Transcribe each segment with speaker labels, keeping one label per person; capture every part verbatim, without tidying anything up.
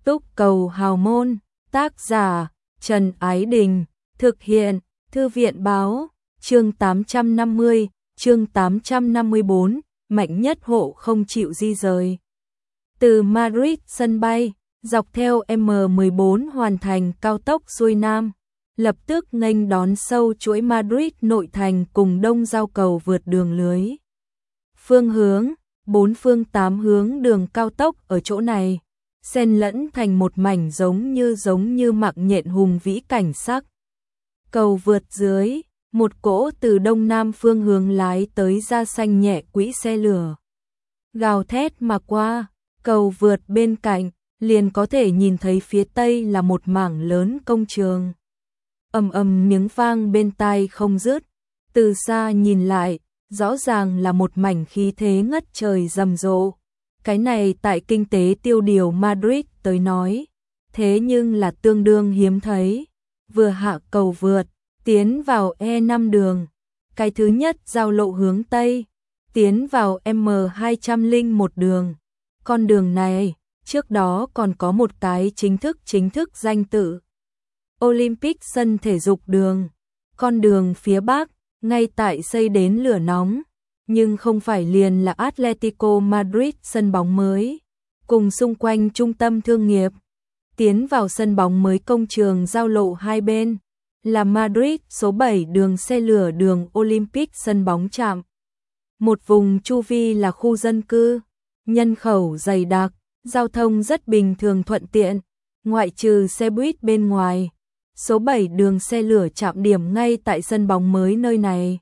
Speaker 1: Túc cầu hào môn, tác giả Trần Ái Đình, thực hiện Thư viện báo, chương tám trăm năm mươi, chương tám trăm năm mươi bốn, mạnh nhất hộ không chịu di rời. Từ Madrid sân bay, dọc theo M mười bốn hoàn thành cao tốc xuôi Nam, lập tức nghênh đón sâu chuỗi Madrid nội thành cùng đông giao cầu vượt đường lưới. Phương hướng, bốn phương tám hướng đường cao tốc ở chỗ này, xen lẫn thành một mảnh giống như giống như mạng nhện hùng vĩ cảnh sắc. Cầu vượt dưới, một cỗ từ đông nam phương hướng lái tới ra xanh nhẹ quỹ xe lửa. Gào thét mà qua, cầu vượt bên cạnh, liền có thể nhìn thấy phía tây là một mảng lớn công trường. Ầm ầm miếng vang bên tai không dứt, từ xa nhìn lại, rõ ràng là một mảnh khí thế ngất trời rầm rộ. Cái này tại kinh tế tiêu điều Madrid tới nói, thế nhưng là tương đương hiếm thấy. Vừa hạ cầu vượt, tiến vào E năm đường, cái thứ nhất giao lộ hướng Tây, tiến vào M hai không một đường. Con đường này, trước đó còn có một cái chính thức chính thức danh tự. Olympic sân thể dục đường, con đường phía Bắc, ngay tại xây đến lửa nóng. Nhưng không phải liền là Atletico Madrid sân bóng mới, cùng xung quanh trung tâm thương nghiệp. Tiến vào sân bóng mới công trường giao lộ hai bên, là Madrid số bảy đường xe lửa đường Olympic sân bóng trạm. Một vùng chu vi là khu dân cư, nhân khẩu dày đặc, giao thông rất bình thường thuận tiện, ngoại trừ xe buýt bên ngoài. Số bảy đường xe lửa trạm điểm ngay tại sân bóng mới nơi này.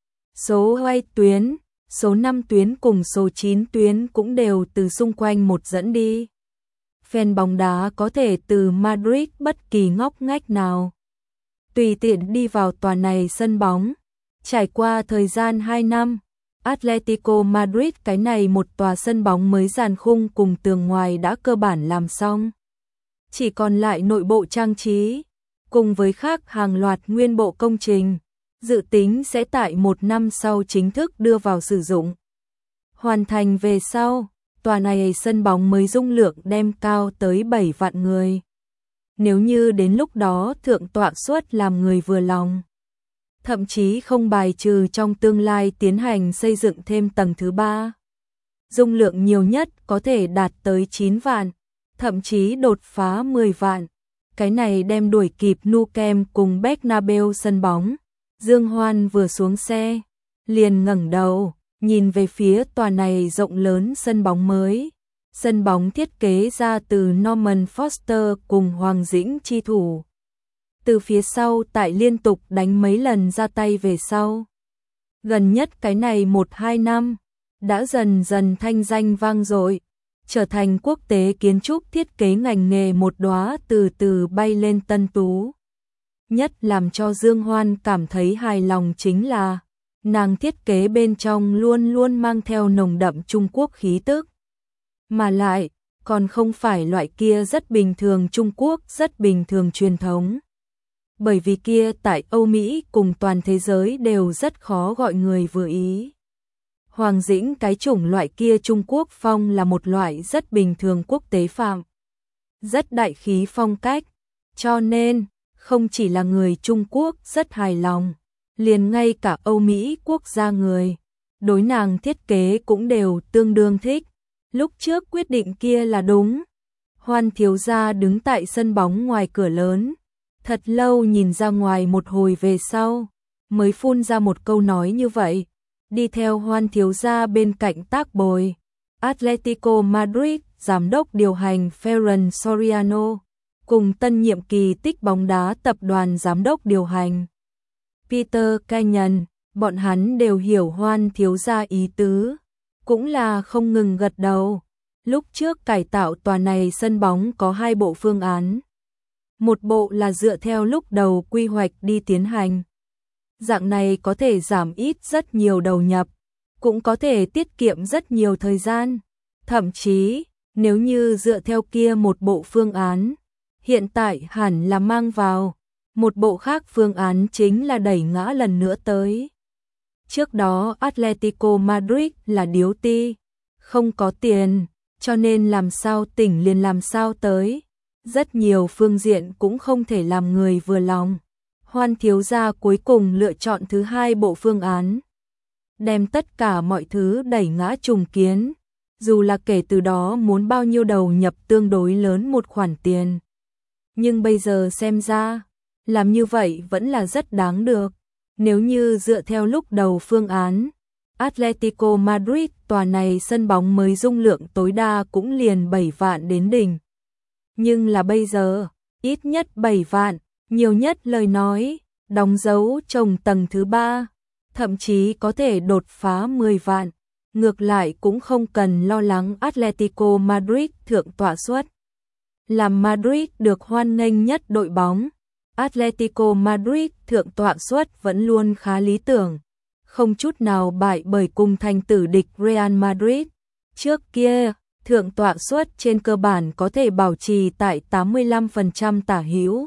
Speaker 1: Số hai tuyến, số năm tuyến cùng số chín tuyến cũng đều từ xung quanh một dẫn đi. Fan bóng đá có thể từ Madrid bất kỳ ngóc ngách nào tùy tiện đi vào tòa này sân bóng. Trải qua thời gian hai năm, Atletico Madrid cái này một tòa sân bóng mới dàn khung cùng tường ngoài đã cơ bản làm xong. Chỉ còn lại nội bộ trang trí, cùng với khác hàng loạt nguyên bộ công trình, dự tính sẽ tại một năm sau chính thức đưa vào sử dụng. Hoàn thành về sau, tòa này sân bóng mới dung lượng đem cao tới bảy vạn người. Nếu như đến lúc đó thượng tọa suất làm người vừa lòng, thậm chí không bài trừ trong tương lai tiến hành xây dựng thêm tầng thứ ba. Dung lượng nhiều nhất có thể đạt tới chín vạn, thậm chí đột phá mười vạn. Cái này đem đuổi kịp Nou Camp cùng Bernabeu sân bóng. Dương Hoan vừa xuống xe, liền ngẩng đầu, nhìn về phía tòa này rộng lớn sân bóng mới. Sân bóng thiết kế ra từ Norman Foster cùng Hoàng Dĩnh chi thủ. Từ phía sau tại liên tục đánh mấy lần ra tay về sau. Gần nhất cái này một hai năm, đã dần dần thanh danh vang dội, trở thành quốc tế kiến trúc thiết kế ngành nghề một đóa từ từ bay lên tân tú. Nhất làm cho Dương Hoan cảm thấy hài lòng chính là nàng thiết kế bên trong luôn luôn mang theo nồng đậm Trung Quốc khí tức. Mà lại, còn không phải loại kia rất bình thường Trung Quốc, rất bình thường truyền thống. Bởi vì kia tại Âu Mỹ cùng toàn thế giới đều rất khó gọi người vừa ý. Hoàng Dĩnh cái chủng loại kia Trung Quốc phong là một loại rất bình thường quốc tế phạm. Rất đại khí phong cách, cho nên không chỉ là người Trung Quốc rất hài lòng, liền ngay cả Âu Mỹ quốc gia người, đối nàng thiết kế cũng đều tương đương thích. Lúc trước quyết định kia là đúng. Hoan thiếu gia đứng tại sân bóng ngoài cửa lớn, thật lâu nhìn ra ngoài một hồi về sau, mới phun ra một câu nói như vậy. Đi theo Hoan thiếu gia bên cạnh tác bồi, Atletico Madrid, giám đốc điều hành Ferran Soriano, cùng tân nhiệm kỳ tích bóng đá tập đoàn giám đốc điều hành Peter Kenyon, bọn hắn đều hiểu Hoan thiếu gia ý tứ, cũng là không ngừng gật đầu. Lúc trước cải tạo tòa này sân bóng có hai bộ phương án. Một bộ là dựa theo lúc đầu quy hoạch đi tiến hành. Dạng này có thể giảm ít rất nhiều đầu nhập, cũng có thể tiết kiệm rất nhiều thời gian. Thậm chí, nếu như dựa theo kia một bộ phương án, hiện tại hẳn là mang vào. Một bộ khác phương án chính là đẩy ngã lần nữa tới. Trước đó Atletico Madrid là điếu ti, không có tiền, cho nên làm sao tỉnh liền làm sao tới. rất nhiều phương diện cũng không thể làm người vừa lòng. Hoan thiếu gia cuối cùng lựa chọn thứ hai bộ phương án, đem tất cả mọi thứ đẩy ngã trùng kiến, dù là kể từ đó muốn bao nhiêu đầu nhập tương đối lớn một khoản tiền. Nhưng bây giờ xem ra, làm như vậy vẫn là rất đáng được. Nếu như dựa theo lúc đầu phương án, Atletico Madrid tòa này sân bóng mới dung lượng tối đa cũng liền bảy vạn đến đỉnh. Nhưng là bây giờ, ít nhất bảy vạn, nhiều nhất lời nói, đóng dấu trồng tầng thứ ba, thậm chí có thể đột phá mười vạn. Ngược lại cũng không cần lo lắng Atletico Madrid thượng tọa suất. Làm Madrid được hoan nghênh nhất đội bóng, Atletico Madrid thượng tọa suất vẫn luôn khá lý tưởng, không chút nào bại bởi cùng thành tử địch Real Madrid. Trước kia, thượng tọa suất trên cơ bản có thể bảo trì tại tám mươi lăm phần trăm tả hữu.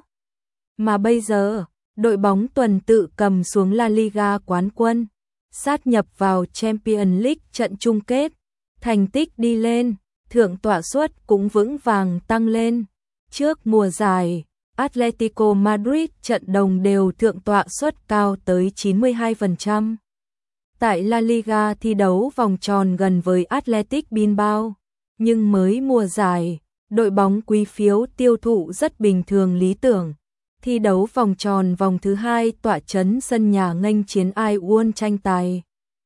Speaker 1: Mà bây giờ, đội bóng tuần tự cầm xuống La Liga quán quân, sát nhập vào Champions League trận chung kết, thành tích đi lên, thượng tọa suất cũng vững vàng tăng lên. Trước mùa giải, Atletico Madrid trận đồng đều thượng tọa suất cao tới chín mươi hai phần trăm. Tại La Liga thi đấu vòng tròn gần với Athletic Bilbao, nhưng mới mùa giải, đội bóng quý phiếu tiêu thụ rất bình thường lý tưởng. Thi đấu vòng tròn vòng thứ hai tọa trấn sân nhà nghênh chiến ai uôn tranh tài.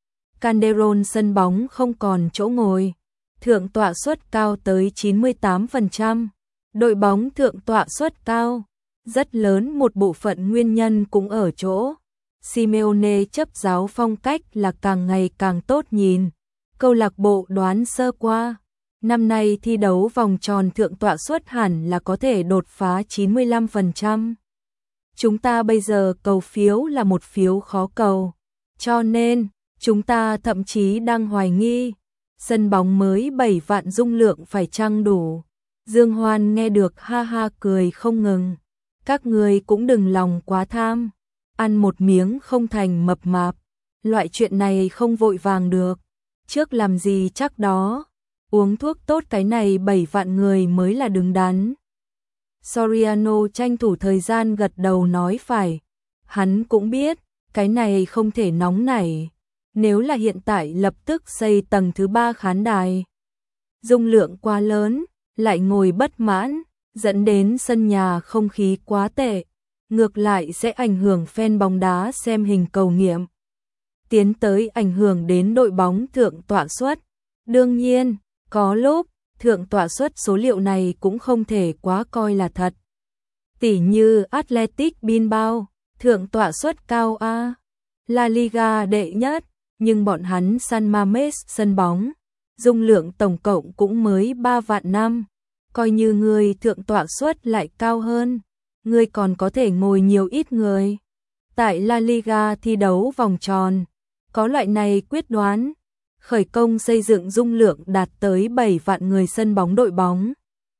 Speaker 1: Calderón sân bóng không còn chỗ ngồi, thượng tọa suất cao tới chín mươi tám phần trăm. Đội bóng thượng tọa suất cao, rất lớn một bộ phận nguyên nhân cũng ở chỗ Simeone chấp giáo phong cách là càng ngày càng tốt nhìn. Câu lạc bộ đoán sơ qua, năm nay thi đấu vòng tròn thượng tọa suất hẳn là có thể đột phá chín mươi lăm phần trăm. Chúng ta bây giờ cầu phiếu là một phiếu khó cầu, cho nên chúng ta thậm chí đang hoài nghi sân bóng mới bảy vạn dung lượng phải chăng đủ. Dương Hoan nghe được ha ha cười không ngừng. Các người cũng đừng lòng quá tham, ăn một miếng không thành mập mạp, loại chuyện này không vội vàng được. Trước làm gì chắc đó, uống thuốc tốt cái này bảy vạn người mới là đứng đắn. Soriano tranh thủ thời gian gật đầu nói phải, hắn cũng biết, cái này không thể nóng nảy, nếu là hiện tại lập tức xây tầng thứ ba khán đài. Dung lượng quá lớn, lại ngồi bất mãn, dẫn đến sân nhà không khí quá tệ, ngược lại sẽ ảnh hưởng fan bóng đá xem hình cầu nghiệm. Tiến tới ảnh hưởng đến đội bóng thượng tọa suất. Đương nhiên, có lúc, thượng tọa suất số liệu này cũng không thể quá coi là thật. Tỉ như Athletic Bilbao, thượng tọa suất cao a, La Liga đệ nhất, nhưng bọn hắn San Mamés sân bóng, dung lượng tổng cộng cũng mới ba vạn năm. Coi như người thượng tọa suất lại cao hơn, người còn có thể ngồi nhiều ít người. Tại La Liga thi đấu vòng tròn, có loại này quyết đoán, khởi công xây dựng dung lượng đạt tới bảy vạn người sân bóng đội bóng.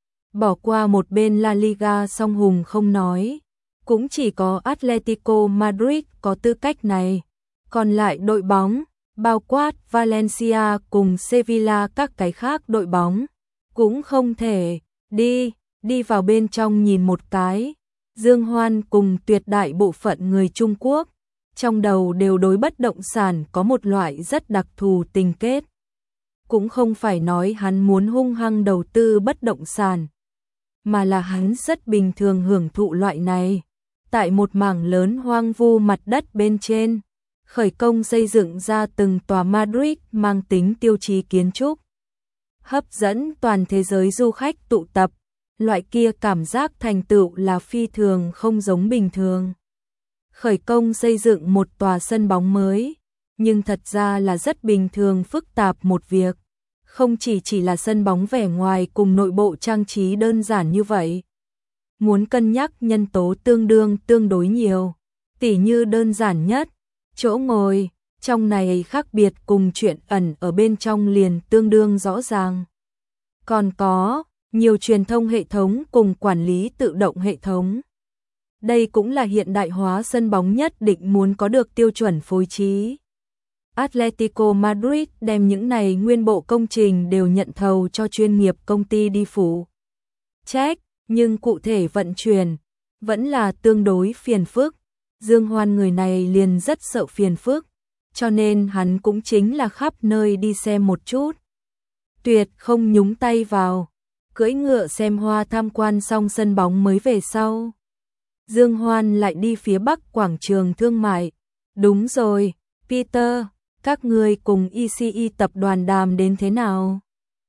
Speaker 1: Bỏ qua một bên La Liga song hùng không nói, cũng chỉ có Atletico Madrid có tư cách này. Còn lại đội bóng, bao quát Valencia cùng Sevilla các cái khác đội bóng, cũng không thể. Đi, đi vào bên trong nhìn một cái. Dương Hoan cùng tuyệt đại bộ phận người Trung Quốc, trong đầu đều đối bất động sản có một loại rất đặc thù tình kết. Cũng không phải nói hắn muốn hung hăng đầu tư bất động sản, mà là hắn rất bình thường hưởng thụ loại này. Tại một mảng lớn hoang vu mặt đất bên trên, khởi công xây dựng ra từng tòa Madrid mang tính tiêu chí kiến trúc, hấp dẫn toàn thế giới du khách tụ tập. Loại kia cảm giác thành tựu là phi thường không giống bình thường. Khởi công xây dựng một tòa sân bóng mới, nhưng thật ra là rất bình thường phức tạp một việc. Không chỉ chỉ là sân bóng vẻ ngoài cùng nội bộ trang trí đơn giản như vậy. Muốn cân nhắc nhân tố tương đương tương đối nhiều, tỉ như đơn giản nhất, chỗ ngồi, trong này khác biệt cùng chuyện ẩn ở bên trong liền tương đương rõ ràng. Còn có nhiều truyền thông hệ thống cùng quản lý tự động hệ thống. Đây cũng là hiện đại hóa sân bóng nhất định muốn có được tiêu chuẩn phối trí. Atletico Madrid đem những này nguyên bộ công trình đều nhận thầu cho chuyên nghiệp công ty đi phụ trách, nhưng cụ thể vận chuyển vẫn là tương đối phiền phức. Dương Hoan người này liền rất sợ phiền phức, cho nên hắn cũng chính là khắp nơi đi xem một chút. Tuyệt không nhúng tay vào, cưỡi ngựa xem hoa tham quan xong sân bóng mới về sau. Dương Hoan lại đi phía bắc quảng trường thương mại. Đúng rồi, Peter, các ngươi cùng i xê e tập đoàn đàm đến thế nào?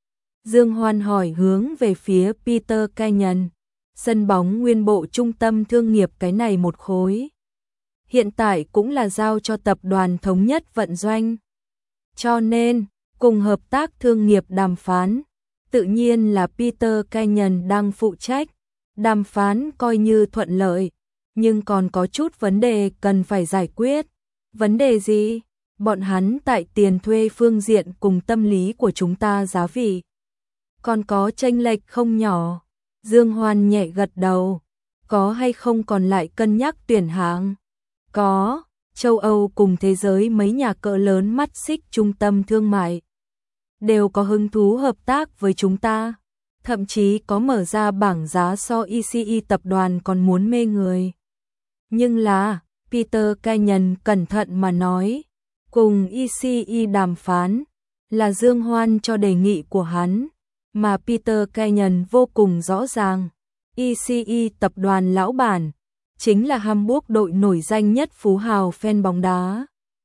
Speaker 1: Dương Hoan hỏi hướng về phía Peter Canyon. Sân bóng nguyên bộ trung tâm thương nghiệp cái này một khối. Hiện tại cũng là giao cho tập đoàn thống nhất vận doanh. Cho nên, cùng hợp tác thương nghiệp đàm phán, tự nhiên là Peter Canyon đang phụ trách. Đàm phán coi như thuận lợi, nhưng còn có chút vấn đề cần phải giải quyết. Vấn đề gì? Bọn hắn tại tiền thuê phương diện cùng tâm lý của chúng ta giá vị còn có chênh lệch không nhỏ. Dương Hoan nhẹ gật đầu. Có hay không còn lại cân nhắc tuyển hạng? Có, châu Âu cùng thế giới mấy nhà cỡ lớn mắt xích trung tâm thương mại đều có hứng thú hợp tác với chúng ta. Thậm chí có mở ra bảng giá so i xê e tập đoàn còn muốn mê người. Nhưng là, Peter Canyon cẩn thận mà nói, cùng i xê e đàm phán là Dương Hoan cho đề nghị của hắn, mà Peter Canyon vô cùng rõ ràng. i xê e tập đoàn lão bản chính là Hamburg đội nổi danh nhất phú hào fan bóng đá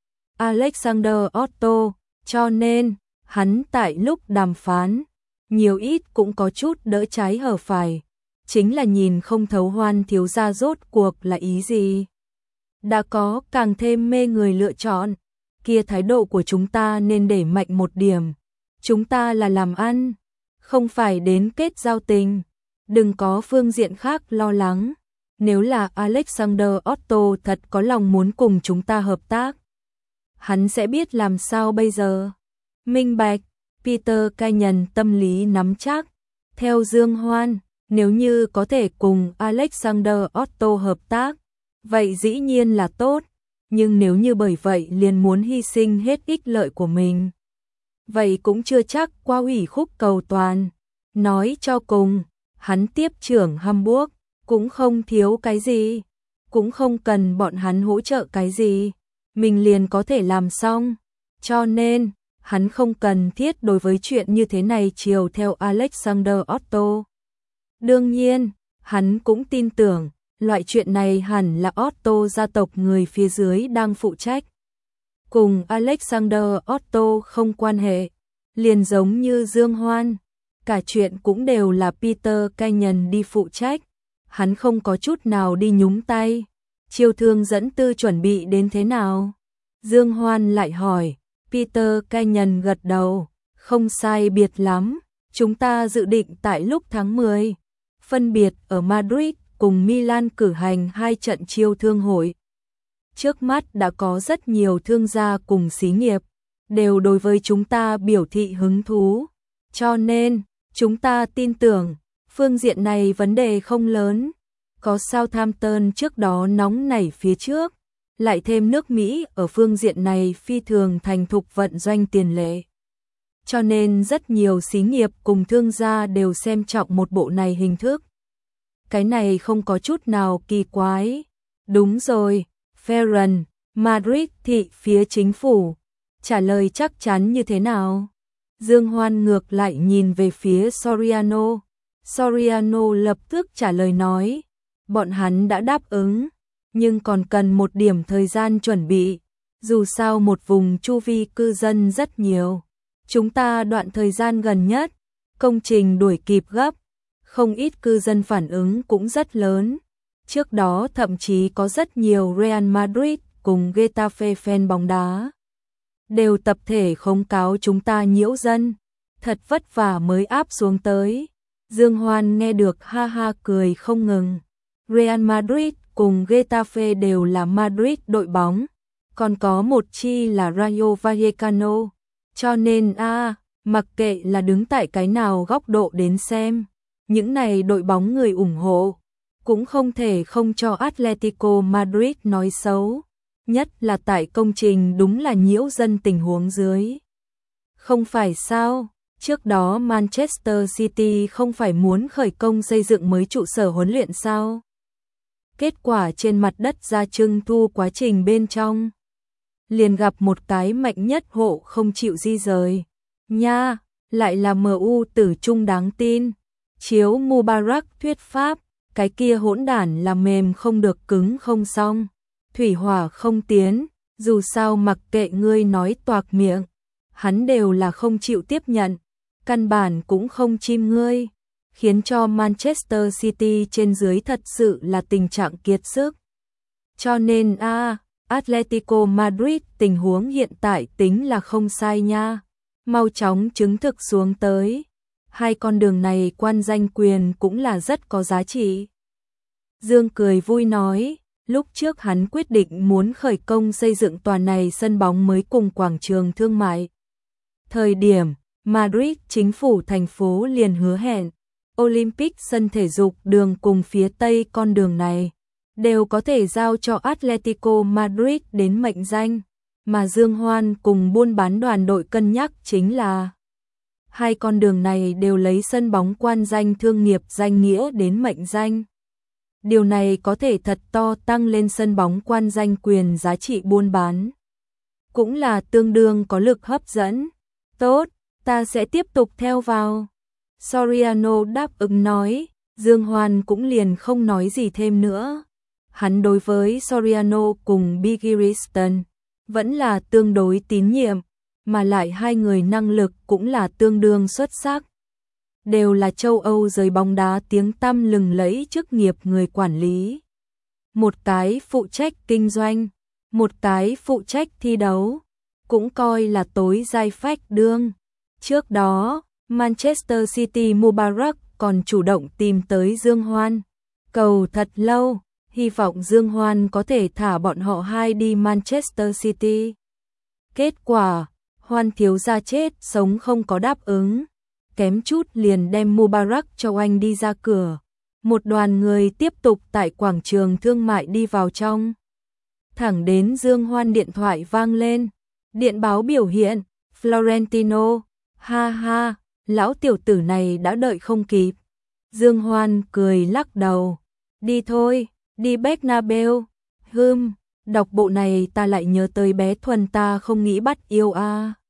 Speaker 1: Alexander Otto, cho nên hắn tại lúc đàm phán nhiều ít cũng có chút đỡ trái hở phải, chính là nhìn không thấu Hoan thiếu gia rốt cuộc là ý gì. Đã có càng thêm mê người lựa chọn, kia thái độ của chúng ta nên để mạnh một điểm. Chúng ta là làm ăn, không phải đến kết giao tình, đừng có phương diện khác lo lắng. Nếu là Alexander Otto thật có lòng muốn cùng chúng ta hợp tác, hắn sẽ biết làm sao bây giờ. Minh bạch, Peter Canyon tâm lý nắm chắc. Theo Dương Hoan, nếu như có thể cùng Alexander Otto hợp tác, vậy dĩ nhiên là tốt. Nhưng nếu như bởi vậy liền muốn hy sinh hết ích lợi của mình, vậy cũng chưa chắc qua ủy khúc cầu toàn. Nói cho cùng, hắn tiếp trưởng Hamburg cũng không thiếu cái gì, cũng không cần bọn hắn hỗ trợ cái gì, mình liền có thể làm xong. Cho nên, hắn không cần thiết đối với chuyện như thế này chiều theo Alexander Otto. Đương nhiên, hắn cũng tin tưởng, loại chuyện này hẳn là Otto gia tộc người phía dưới đang phụ trách. Cùng Alexander Otto không quan hệ, liền giống như Dương Hoan, cả chuyện cũng đều là Peter Canyon đi phụ trách, hắn không có chút nào đi nhúng tay. Chiêu thương dẫn tư chuẩn bị đến thế nào? Dương Hoan lại hỏi. Peter Canyon gật đầu, không sai biệt lắm, chúng ta dự định tại lúc tháng mười, phân biệt ở Madrid cùng Milan cử hành hai trận chiêu thương hội. Trước mắt đã có rất nhiều thương gia cùng xí nghiệp, đều đối với chúng ta biểu thị hứng thú, cho nên, chúng ta tin tưởng, phương diện này vấn đề không lớn. Có Southampton trước đó nóng nảy phía trước, lại thêm nước Mỹ ở phương diện này phi thường thành thục vận doanh tiền lệ. Cho nên rất nhiều xí nghiệp cùng thương gia đều xem trọng một bộ này hình thức. Cái này không có chút nào kỳ quái. Đúng rồi, Ferran, Madrid thị phía chính phủ, trả lời chắc chắn như thế nào? Dương Hoan ngược lại nhìn về phía Soriano. Soriano lập tức trả lời nói, bọn hắn đã đáp ứng, nhưng còn cần một điểm thời gian chuẩn bị. Dù sao một vùng chu vi cư dân rất nhiều, chúng ta đoạn thời gian gần nhất, công trình đuổi kịp gấp, không ít cư dân phản ứng cũng rất lớn. Trước đó thậm chí có rất nhiều Real Madrid cùng Getafe fan bóng đá đều tập thể khống cáo chúng ta nhiễu dân, thật vất vả mới áp xuống tới. Dương Hoan nghe được ha ha cười không ngừng. Real Madrid cùng Getafe đều là Madrid đội bóng, còn có một chi là Rayo Vallecano, cho nên a, à, mặc kệ là đứng tại cái nào góc độ đến xem, những này đội bóng người ủng hộ, cũng không thể không cho Atletico Madrid nói xấu, nhất là tại công trình đúng là nhiễu dân tình huống dưới. Không phải sao, Trước đó Manchester City không phải muốn khởi công xây dựng mới trụ sở huấn luyện sao? Kết quả trên mặt đất ra trưng thu quá trình bên trong. Liền gặp một cái mạnh nhất hộ không chịu di rời. Nha, lại là em u tử trung đáng tin. Chiếu Mubarak thuyết pháp, cái kia hỗn đản là mềm không được cứng không xong. Thủy hỏa không tiến, dù sao mặc kệ ngươi nói toạc miệng. Hắn đều là không chịu tiếp nhận, căn bản cũng không chim ngươi. Khiến cho Manchester City trên dưới thật sự là tình trạng kiệt sức. Cho nên a à, Atletico Madrid tình huống hiện tại tính là không sai nha. Mau chóng chứng thực xuống tới. Hai con đường này quan danh quyền cũng là rất có giá trị. Dương cười vui nói, lúc trước hắn quyết định muốn khởi công xây dựng tòa này sân bóng mới cùng quảng trường thương mại. Thời điểm, Madrid chính phủ thành phố liền hứa hẹn, Olympic sân thể dục đường cùng phía tây con đường này, đều có thể giao cho Atletico Madrid đến mệnh danh, mà Dương Hoan cùng buôn bán đoàn đội cân nhắc chính là hai con đường này đều lấy sân bóng quan danh thương nghiệp danh nghĩa đến mệnh danh. Điều này có thể thật to tăng lên sân bóng quan danh quyền giá trị buôn bán. Cũng là tương đương có lực hấp dẫn. Tốt, ta sẽ tiếp tục theo vào. Soriano đáp ứng nói, Dương Hoan cũng liền không nói gì thêm nữa. Hắn đối với Soriano cùng Bigiriston vẫn là tương đối tín nhiệm, mà lại hai người năng lực cũng là tương đương xuất sắc. Đều là châu Âu giới bóng đá tiếng tăm lừng lẫy chức nghiệp người quản lý. Một cái phụ trách kinh doanh, một cái phụ trách thi đấu, cũng coi là tối giai phách đương. Trước đó, Manchester City Mubarak còn chủ động tìm tới Dương Hoan, cầu thật lâu, hy vọng Dương Hoan có thể thả bọn họ hai đi Manchester City. Kết quả, Hoan thiếu gia chết sống không có đáp ứng, kém chút liền đem Mubarak cho anh đi ra cửa. Một đoàn người tiếp tục tại quảng trường thương mại đi vào trong. Thẳng đến Dương Hoan điện thoại vang lên, điện báo biểu hiện, Florentino, ha ha, lão tiểu tử này đã đợi không kịp. Dương Hoan cười lắc đầu, đi thôi, đi Bernabeu, hừm, đọc bộ này ta lại nhớ tới bé Thuần ta không nghĩ bắt yêu a. À.